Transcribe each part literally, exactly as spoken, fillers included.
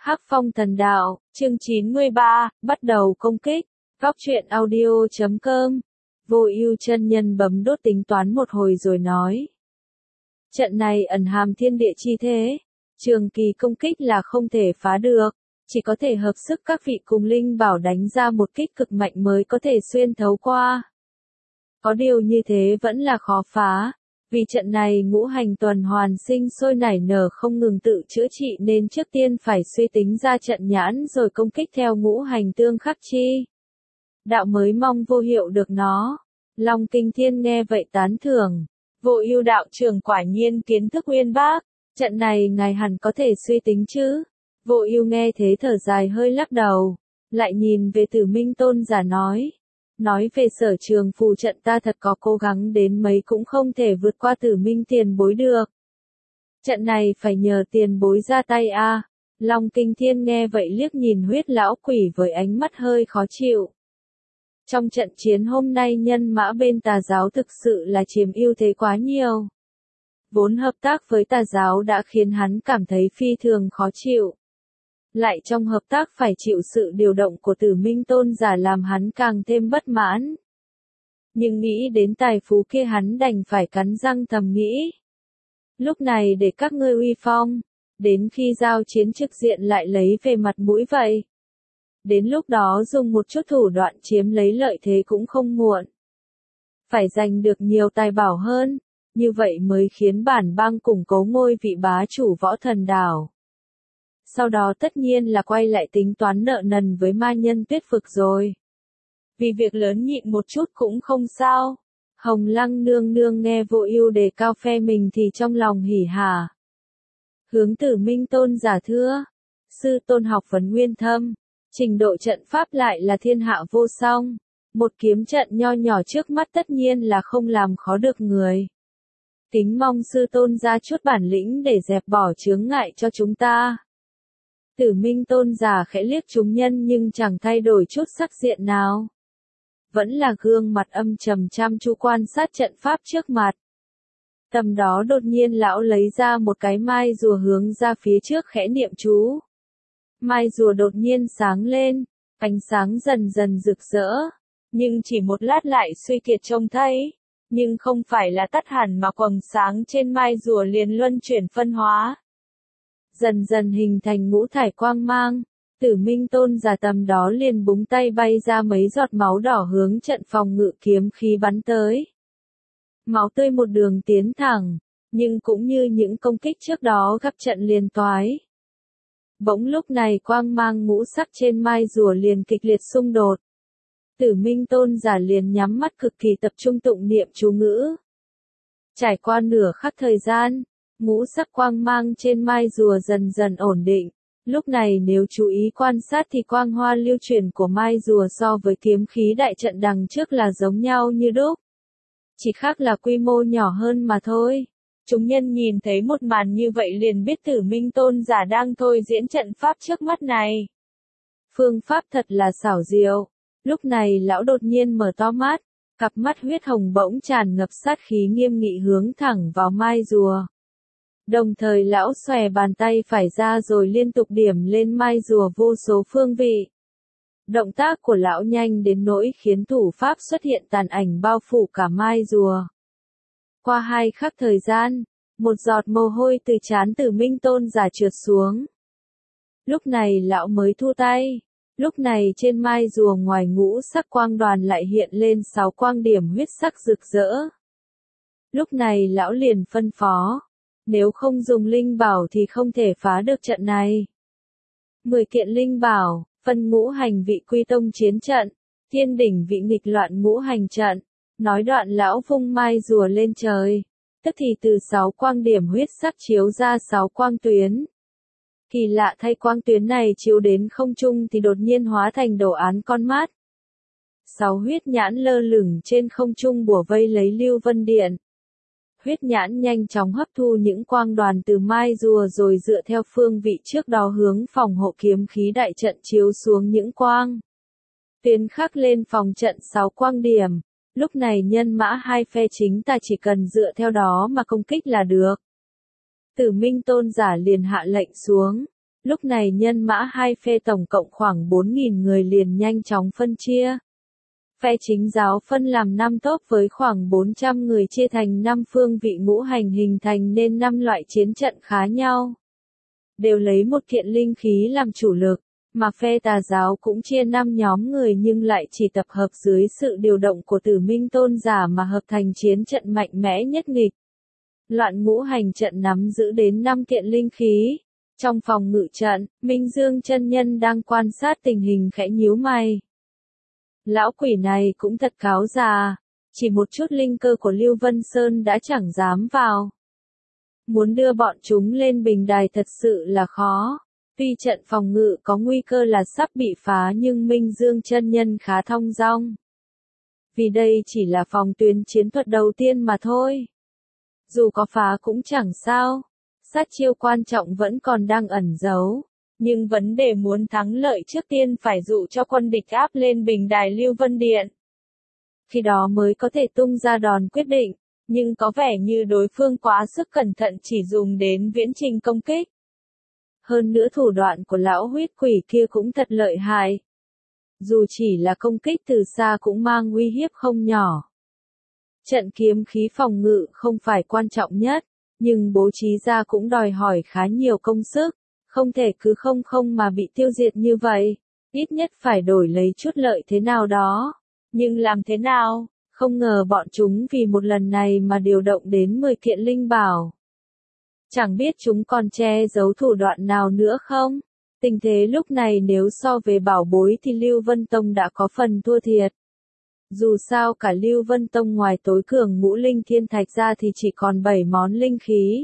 Hắc Phong Thần Đạo, chương chín mươi ba, bắt đầu công kích. Góc truyện audio chấm com. Vô Ưu chân nhân bấm đốt tính toán một hồi rồi nói. Trận này ẩn hàm thiên địa chi thế, trường kỳ công kích là không thể phá được, chỉ có thể hợp sức các vị cùng linh bảo đánh ra một kích cực mạnh mới có thể xuyên thấu qua. Có điều như thế vẫn là khó phá. Vì trận này ngũ hành tuần hoàn sinh sôi nảy nở không ngừng tự chữa trị nên trước tiên phải suy tính ra trận nhãn rồi công kích theo ngũ hành tương khắc chi. Đạo mới mong vô hiệu được nó. Long Kinh Thiên nghe vậy tán thưởng. Vô Ưu đạo trưởng quả nhiên kiến thức uyên bác, trận này ngài hẳn có thể suy tính chứ. Vô Ưu nghe thế thở dài hơi lắc đầu, lại nhìn về Tử Minh Tôn giả nói. Nói về sở trường phù trận ta thật có cố gắng đến mấy cũng không thể vượt qua Tử Minh tiền bối được. Trận này phải nhờ tiền bối ra tay a. À. Long Kinh Thiên nghe vậy liếc nhìn Huyết lão quỷ với ánh mắt hơi khó chịu. Trong trận chiến hôm nay nhân mã bên tà giáo thực sự là chiếm ưu thế quá nhiều. Vốn hợp tác với tà giáo đã khiến hắn cảm thấy phi thường khó chịu. Lại trong hợp tác phải chịu sự điều động của Tử Minh Tôn giả làm hắn càng thêm bất mãn. Nhưng nghĩ đến tài phú kia hắn đành phải cắn răng thầm nghĩ. Lúc này để các ngươi uy phong, đến khi giao chiến trực diện lại lấy về mặt mũi vậy. Đến lúc đó dùng một chút thủ đoạn chiếm lấy lợi thế cũng không muộn. Phải giành được nhiều tài bảo hơn, như vậy mới khiến bản bang củng cố ngôi vị bá chủ Võ Thần Đảo. Sau đó tất nhiên là quay lại tính toán nợ nần với ma nhân Tuyết Vực rồi. Vì việc lớn nhịn một chút cũng không sao. Hồng Lăng nương nương nghe Vô Ưu đề cao phe mình thì trong lòng hỉ hả. Hướng Tử Minh Tôn giả thưa, sư tôn học vấn nguyên thâm, trình độ trận pháp lại là thiên hạ vô song, một kiếm trận nho nhỏ trước mắt tất nhiên là không làm khó được người. Kính mong sư tôn ra chút bản lĩnh để dẹp bỏ chướng ngại cho chúng ta. Tử Minh Tôn giả khẽ liếc chúng nhân nhưng chẳng thay đổi chút sắc diện nào. Vẫn là gương mặt âm trầm chăm chú quan sát trận pháp trước mặt. Tầm đó đột nhiên lão lấy ra một cái mai rùa hướng ra phía trước khẽ niệm chú. Mai rùa đột nhiên sáng lên, ánh sáng dần dần rực rỡ, nhưng chỉ một lát lại suy kiệt trông thấy, nhưng không phải là tắt hẳn mà quầng sáng trên mai rùa liền luân chuyển phân hóa. Dần dần hình thành ngũ thải quang mang, Tử Minh Tôn giả tầm đó liền búng tay bay ra mấy giọt máu đỏ hướng trận phòng ngự kiếm khí bắn tới. Máu tươi một đường tiến thẳng, nhưng cũng như những công kích trước đó gặp trận liền toái. Bỗng lúc này quang mang ngũ sắc trên mai rùa liền kịch liệt xung đột. Tử Minh Tôn giả liền nhắm mắt cực kỳ tập trung tụng niệm chú ngữ. Trải qua nửa khắc thời gian, ngũ sắc quang mang trên mai rùa dần dần ổn định. Lúc này nếu chú ý quan sát thì quang hoa lưu chuyển của mai rùa so với kiếm khí đại trận đằng trước là giống nhau như đúc. Chỉ khác là quy mô nhỏ hơn mà thôi. Chúng nhân nhìn thấy một màn như vậy liền biết Tử Minh Tôn giả đang thôi diễn trận pháp trước mắt này. Phương pháp thật là xảo diệu. Lúc này lão đột nhiên mở to mắt, cặp mắt huyết hồng bỗng tràn ngập sát khí nghiêm nghị hướng thẳng vào mai rùa. Đồng thời lão xòe bàn tay phải ra rồi liên tục điểm lên mai rùa vô số phương vị. Động tác của lão nhanh đến nỗi khiến thủ pháp xuất hiện tàn ảnh bao phủ cả mai rùa. Qua hai khắc thời gian, một giọt mồ hôi từ trán Tử Minh Tôn giả trượt xuống. Lúc này lão mới thu tay. Lúc này trên mai rùa ngoài ngũ sắc quang đoàn lại hiện lên sáu quang điểm huyết sắc rực rỡ. Lúc này lão liền phân phó. Nếu không dùng linh bảo thì không thể phá được trận này. Mười kiện linh bảo, phân ngũ hành vị quy tông chiến trận, thiên đỉnh vị nghịch loạn ngũ hành trận. Nói đoạn lão vung mai rùa lên trời. Tức thì từ sáu quang điểm huyết sắc chiếu ra sáu quang tuyến. Kỳ lạ thay quang tuyến này chiếu đến không trung thì đột nhiên hóa thành đồ án con mắt. Sáu huyết nhãn lơ lửng trên không trung bủa vây lấy Lưu Vân Điện. Huyết nhãn nhanh chóng hấp thu những quang đoàn từ mai rùa rồi dựa theo phương vị trước đó hướng phòng hộ kiếm khí đại trận chiếu xuống những quang tuyến khắc lên phòng trận sáu quang điểm. Lúc này nhân mã hai phe chính ta chỉ cần dựa theo đó mà công kích là được. Tử Minh Tôn giả liền hạ lệnh xuống. Lúc này nhân mã hai phe tổng cộng khoảng bốn nghìn người liền nhanh chóng phân chia. Phe chính giáo phân làm năm tốp với khoảng bốn trăm người chia thành năm phương vị ngũ hành hình thành nên năm loại chiến trận khá nhau. Đều lấy một kiện linh khí làm chủ lực, mà phe tà giáo cũng chia năm nhóm người nhưng lại chỉ tập hợp dưới sự điều động của Tử Minh Tôn giả mà hợp thành chiến trận mạnh mẽ nhất nghịch. Loạn ngũ hành trận nắm giữ đến năm kiện linh khí. Trong phòng ngự trận, Minh Dương chân nhân đang quan sát tình hình khẽ nhíu mày. Lão quỷ này cũng thật cáo già, chỉ một chút linh cơ của Lưu Vân Sơn đã chẳng dám vào. Muốn đưa bọn chúng lên bình đài thật sự là khó. Tuy trận phòng ngự có nguy cơ là sắp bị phá nhưng Minh Dương chân nhân khá thong dong. Vì đây chỉ là phòng tuyến chiến thuật đầu tiên mà thôi. Dù có phá cũng chẳng sao. Sát chiêu quan trọng vẫn còn đang ẩn giấu. Nhưng vấn đề muốn thắng lợi trước tiên phải dụ cho quân địch áp lên bình đài Lưu Vân Điện. Khi đó mới có thể tung ra đòn quyết định, nhưng có vẻ như đối phương quá sức cẩn thận chỉ dùng đến viễn trình công kích. Hơn nữa thủ đoạn của lão huyết quỷ kia cũng thật lợi hại. Dù chỉ là công kích từ xa cũng mang uy hiếp không nhỏ. Trận kiếm khí phòng ngự không phải quan trọng nhất, nhưng bố trí ra cũng đòi hỏi khá nhiều công sức. Không thể cứ không không mà bị tiêu diệt như vậy, ít nhất phải đổi lấy chút lợi thế nào đó. Nhưng làm thế nào? Không ngờ bọn chúng vì một lần này mà điều động đến mười kiện linh bảo. Chẳng biết chúng còn che giấu thủ đoạn nào nữa không? Tình thế lúc này nếu so về bảo bối thì Lưu Vân Tông đã có phần thua thiệt. Dù sao cả Lưu Vân Tông ngoài tối cường ngũ linh thiên thạch ra thì chỉ còn bảy món linh khí.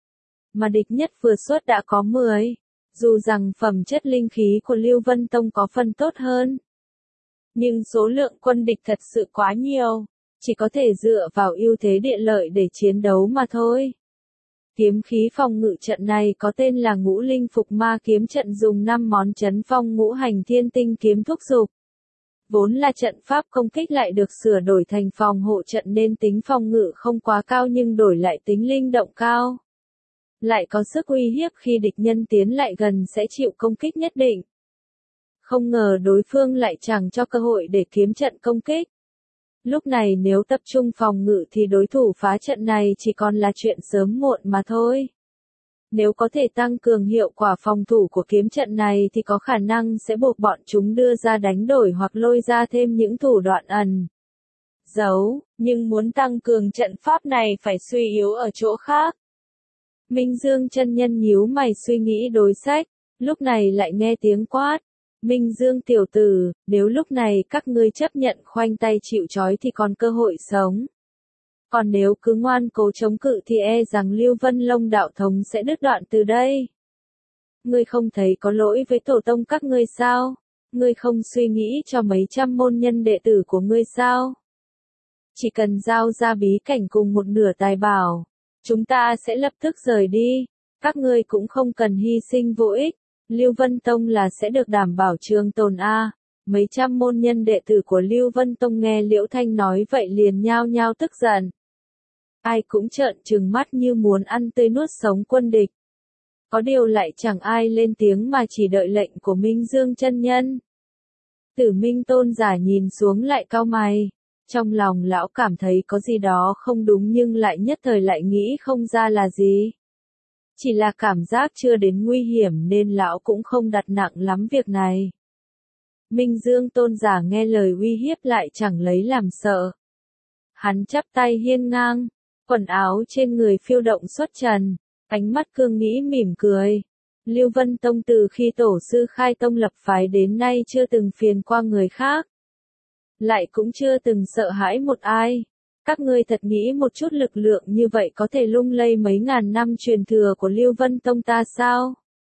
Mà địch nhất vừa xuất đã có mười. Dù rằng phẩm chất linh khí của Lưu Vân Tông có phần tốt hơn. Nhưng số lượng quân địch thật sự quá nhiều. Chỉ có thể dựa vào ưu thế địa lợi để chiến đấu mà thôi. Kiếm khí phòng ngự trận này có tên là Ngũ Linh Phục Ma kiếm trận dùng năm món chấn phong ngũ hành thiên tinh kiếm thúc dục. Vốn là trận pháp công kích lại được sửa đổi thành phòng hộ trận nên tính phòng ngự không quá cao nhưng đổi lại tính linh động cao. Lại có sức uy hiếp khi địch nhân tiến lại gần sẽ chịu công kích nhất định. Không ngờ đối phương lại chẳng cho cơ hội để kiếm trận công kích. Lúc này nếu tập trung phòng ngự thì đối thủ phá trận này chỉ còn là chuyện sớm muộn mà thôi. Nếu có thể tăng cường hiệu quả phòng thủ của kiếm trận này thì có khả năng sẽ buộc bọn chúng đưa ra đánh đổi hoặc lôi ra thêm những thủ đoạn ẩn giấu, nhưng muốn tăng cường trận pháp này phải suy yếu ở chỗ khác. Minh Dương chân nhân nhíu mày suy nghĩ đối sách, lúc này lại nghe tiếng quát. Minh Dương tiểu tử, nếu lúc này các ngươi chấp nhận khoanh tay chịu trói thì còn cơ hội sống. Còn nếu cứ ngoan cố chống cự thì e rằng Lưu Vân Long đạo thống sẽ đứt đoạn từ đây. Ngươi không thấy có lỗi với tổ tông các ngươi sao? Ngươi không suy nghĩ cho mấy trăm môn nhân đệ tử của ngươi sao? Chỉ cần giao ra bí cảnh cùng một nửa tài bảo, chúng ta sẽ lập tức rời đi. Các ngươi cũng không cần hy sinh vô ích. Lưu Vân Tông là sẽ được đảm bảo trường tồn a. Mấy trăm môn nhân đệ tử của Lưu Vân Tông nghe Liễu Thanh nói vậy liền nhao nhao tức giận. Ai cũng trợn trừng mắt như muốn ăn tươi nuốt sống quân địch. Có điều lại chẳng ai lên tiếng mà chỉ đợi lệnh của Minh Dương chân nhân. Tử Minh Tôn giả nhìn xuống lại cau mày. Trong lòng lão cảm thấy có gì đó không đúng nhưng lại nhất thời lại nghĩ không ra là gì. Chỉ là cảm giác chưa đến nguy hiểm nên lão cũng không đặt nặng lắm việc này. Minh Dương Tôn giả nghe lời uy hiếp lại chẳng lấy làm sợ. Hắn chắp tay hiên ngang, quần áo trên người phiêu động xuất trần, ánh mắt cương nghĩ mỉm cười. Lưu Vân Tông từ khi tổ sư khai tông lập phái đến nay chưa từng phiền qua người khác. Lại cũng chưa từng sợ hãi một ai. Các ngươi thật nghĩ một chút lực lượng như vậy có thể lung lay mấy ngàn năm truyền thừa của Lưu Vân Tông ta sao?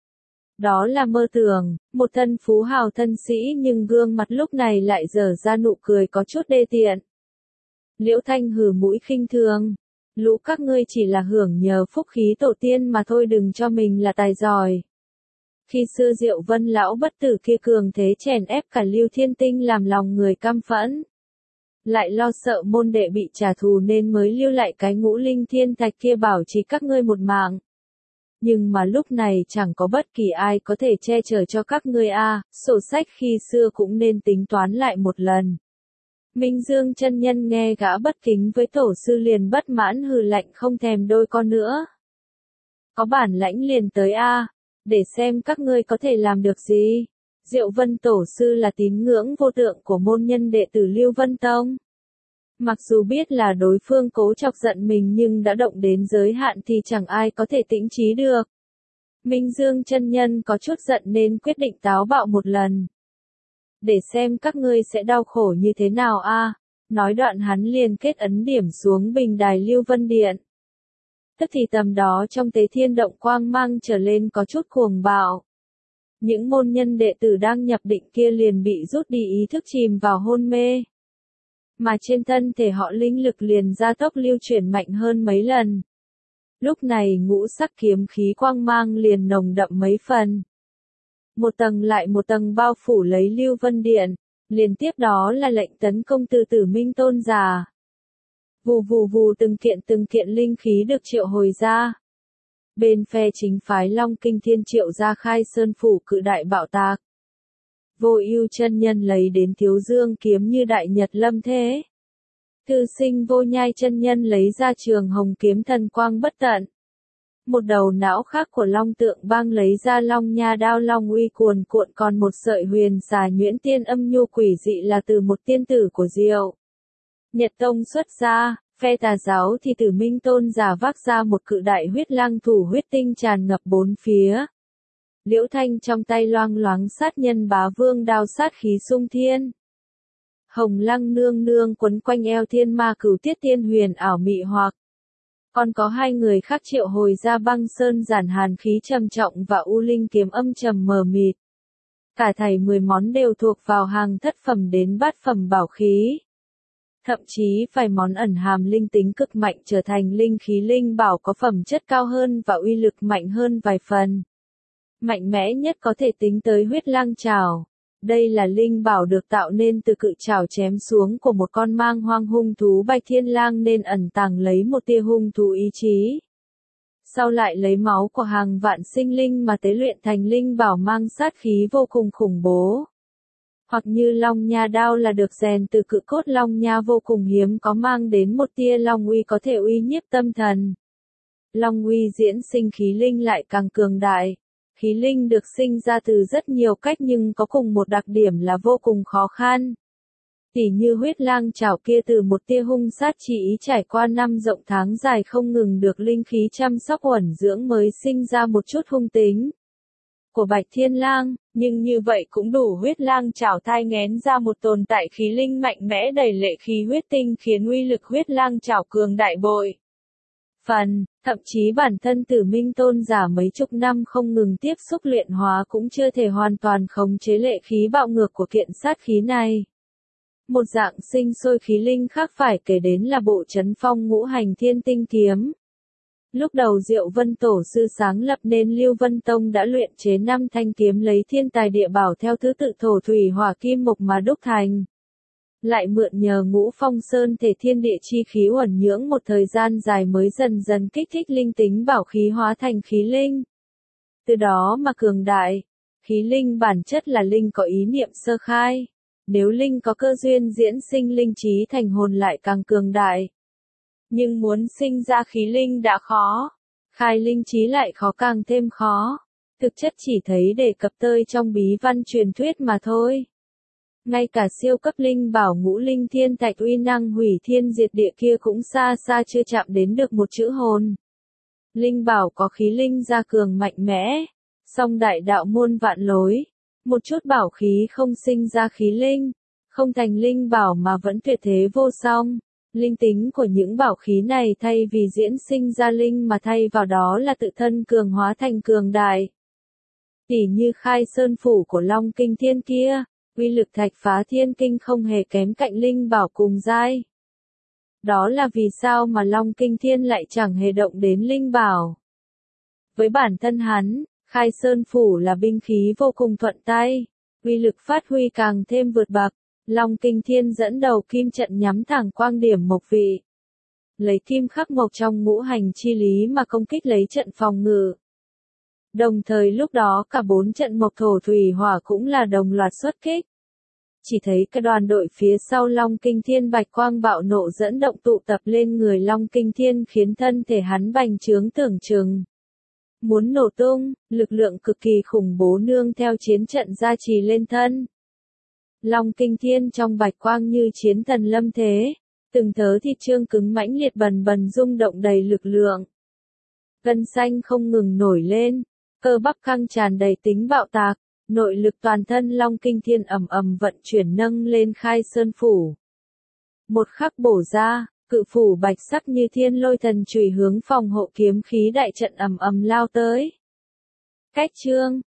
Đó là mơ tưởng, một thân phú hào thân sĩ nhưng gương mặt lúc này lại dở ra nụ cười có chút đê tiện. Liễu Thanh hừ mũi khinh thường. Lũ các ngươi chỉ là hưởng nhờ phúc khí tổ tiên mà thôi, đừng cho mình là tài giỏi. Khi xưa Diệu Vân lão bất tử kia cường thế chèn ép cả Lưu Thiên Tinh làm lòng người căm phẫn. Lại lo sợ môn đệ bị trả thù nên mới lưu lại cái ngũ linh thiên thạch kia bảo trì các ngươi một mạng. Nhưng mà lúc này chẳng có bất kỳ ai có thể che chở cho các ngươi a, sổ sách khi xưa cũng nên tính toán lại một lần. Minh Dương chân nhân nghe gã bất kính với tổ sư liền bất mãn hừ lạnh không thèm đôi con nữa. Có bản lãnh liền tới a, để xem các ngươi có thể làm được gì. Diệu Vân tổ sư là tín ngưỡng vô tượng của môn nhân đệ tử Lưu Vân Tông. Mặc dù biết là đối phương cố chọc giận mình nhưng đã động đến giới hạn thì chẳng ai có thể tĩnh trí được. Minh Dương chân nhân có chút giận nên quyết định táo bạo một lần. Để xem các ngươi sẽ đau khổ như thế nào a. Nói đoạn hắn liền kết ấn điểm xuống bình đài Lưu Vân Điện. Tức thì tầm đó trong Tế Thiên Động quang mang trở lên có chút cuồng bạo. Những môn nhân đệ tử đang nhập định kia liền bị rút đi ý thức chìm vào hôn mê. Mà trên thân thể họ linh lực liền gia tốc lưu chuyển mạnh hơn mấy lần. Lúc này ngũ sắc kiếm khí quang mang liền nồng đậm mấy phần. Một tầng lại một tầng bao phủ lấy Lưu Vân Điện, liền tiếp đó là lệnh tấn công từ Tử Minh Tôn giả. Vù vù vù từng kiện từng kiện linh khí được triệu hồi ra. Bên phe chính phái Long Kinh Thiên triệu ra khai sơn phủ cự đại bạo tạc. Vô Ưu chân nhân lấy đến Thiếu Dương kiếm như đại nhật lâm thế. Thư sinh Vô Nhai chân nhân lấy ra Trường Hồng kiếm thần quang bất tận. Một đầu não khác của Long Tượng Bang lấy ra Long Nha đao long uy cuồn cuộn, còn một sợi huyền xà nhuyễn tiên âm nhu quỷ dị là từ một tiên tử của Diệu Nhật Tông xuất ra. Phe Tà giáo thì Tử Minh Tôn giả vác ra một cự đại huyết lang thủ huyết tinh tràn ngập bốn phía. Liễu Thanh trong tay loang loáng sát nhân bá vương đao sát khí sung thiên. Hồng Lăng nương nương quấn quanh eo thiên ma cửu tiết tiên huyền ảo mị hoặc. Còn có hai người khác triệu hồi ra băng sơn giản hàn khí trầm trọng và u linh kiếm âm trầm mờ mịt. Cả thảy mười món đều thuộc vào hàng thất phẩm đến bát phẩm bảo khí. Thậm chí vài món ẩn hàm linh tính cực mạnh trở thành linh khí linh bảo có phẩm chất cao hơn và uy lực mạnh hơn vài phần. Mạnh mẽ nhất có thể tính tới huyết lang trảo. Đây là linh bảo được tạo nên từ cự trảo chém xuống của một con mang hoang hung thú Bạch Thiên Lang nên ẩn tàng lấy một tia hung thú ý chí. Sau lại lấy máu của hàng vạn sinh linh mà tế luyện thành linh bảo mang sát khí vô cùng khủng bố. Hoặc như Long Nha đao là được rèn từ cự cốt Long Nha vô cùng hiếm có mang đến một tia Long uy có thể uy nhiếp tâm thần. Long uy diễn sinh khí linh lại càng cường đại. Khí linh được sinh ra từ rất nhiều cách nhưng có cùng một đặc điểm là vô cùng khó khăn. Tỉ như huyết lang chảo kia từ một tia hung sát chỉ ý trải qua năm rộng tháng dài không ngừng được linh khí chăm sóc uẩn dưỡng mới sinh ra một chút hung tính của Bạch Thiên Lang, nhưng như vậy cũng đủ huyết lang chảo thai nghén ra một tồn tại khí linh mạnh mẽ đầy lệ khí huyết tinh khiến uy lực huyết lang chảo cường đại bội phần, thậm chí bản thân Tử Minh Tôn giả mấy chục năm không ngừng tiếp xúc luyện hóa cũng chưa thể hoàn toàn khống chế lệ khí bạo ngược của kiện sát khí này. Một dạng sinh sôi khí linh khác phải kể đến là bộ Trấn Phong Ngũ Hành Thiên Tinh Kiếm. Lúc đầu Diệu Vân Tổ sư sáng lập nên Lưu Vân Tông đã luyện chế năm thanh kiếm lấy thiên tài địa bảo theo thứ tự thổ thủy hỏa kim mộc mà đúc thành. Lại mượn nhờ Ngũ Phong Sơn thể thiên địa chi khí uẩn nhưỡng một thời gian dài mới dần dần kích thích linh tính bảo khí hóa thành khí linh. Từ đó mà cường đại. Khí linh bản chất là linh có ý niệm sơ khai. Nếu linh có cơ duyên diễn sinh linh trí thành hồn lại càng cường đại. Nhưng muốn sinh ra khí linh đã khó, khai linh trí lại khó càng thêm khó. Thực chất chỉ thấy đề cập tới trong bí văn truyền thuyết mà thôi. Ngay cả siêu cấp linh bảo ngũ linh thiên thạch uy năng hủy thiên diệt địa kia cũng xa xa chưa chạm đến được một chữ hồn. Linh bảo có khí linh gia cường mạnh mẽ, song đại đạo muôn vạn lối. Một chút bảo khí không sinh ra khí linh, không thành linh bảo mà vẫn tuyệt thế vô song. Linh tính của những bảo khí này thay vì diễn sinh ra linh mà thay vào đó là tự thân cường hóa thành cường đại. Tỉ như khai sơn phủ của Long Kinh Thiên kia, uy lực thạch phá thiên kinh không hề kém cạnh linh bảo cùng giai. Đó là vì sao mà Long Kinh Thiên lại chẳng hề động đến linh bảo. Với bản thân hắn, khai sơn phủ là binh khí vô cùng thuận tay, uy lực phát huy càng thêm vượt bậc. Long Kinh Thiên dẫn đầu kim trận nhắm thẳng quang điểm mộc vị. Lấy kim khắc mộc trong ngũ hành chi lý mà công kích lấy trận phòng ngự. Đồng thời lúc đó cả bốn trận mộc thổ thủy hỏa cũng là đồng loạt xuất kích. Chỉ thấy cái đoàn đội phía sau Long Kinh Thiên bạch quang bạo nộ dẫn động tụ tập lên người Long Kinh Thiên khiến thân thể hắn bành trướng tưởng chừng muốn nổ tung, lực lượng cực kỳ khủng bố nương theo chiến trận gia trì lên thân. Long Kinh Thiên trong bạch quang như chiến thần lâm thế, từng thớ thịt trương cứng mãnh liệt bần bần rung động đầy lực lượng. Gân xanh không ngừng nổi lên, cơ bắp căng tràn đầy tính bạo tạc, nội lực toàn thân Long Kinh Thiên ầm ầm vận chuyển nâng lên khai sơn phủ. Một khắc bổ ra, cự phủ bạch sắc như thiên lôi thần chùy hướng phòng hộ kiếm khí đại trận ầm ầm lao tới. Cách chương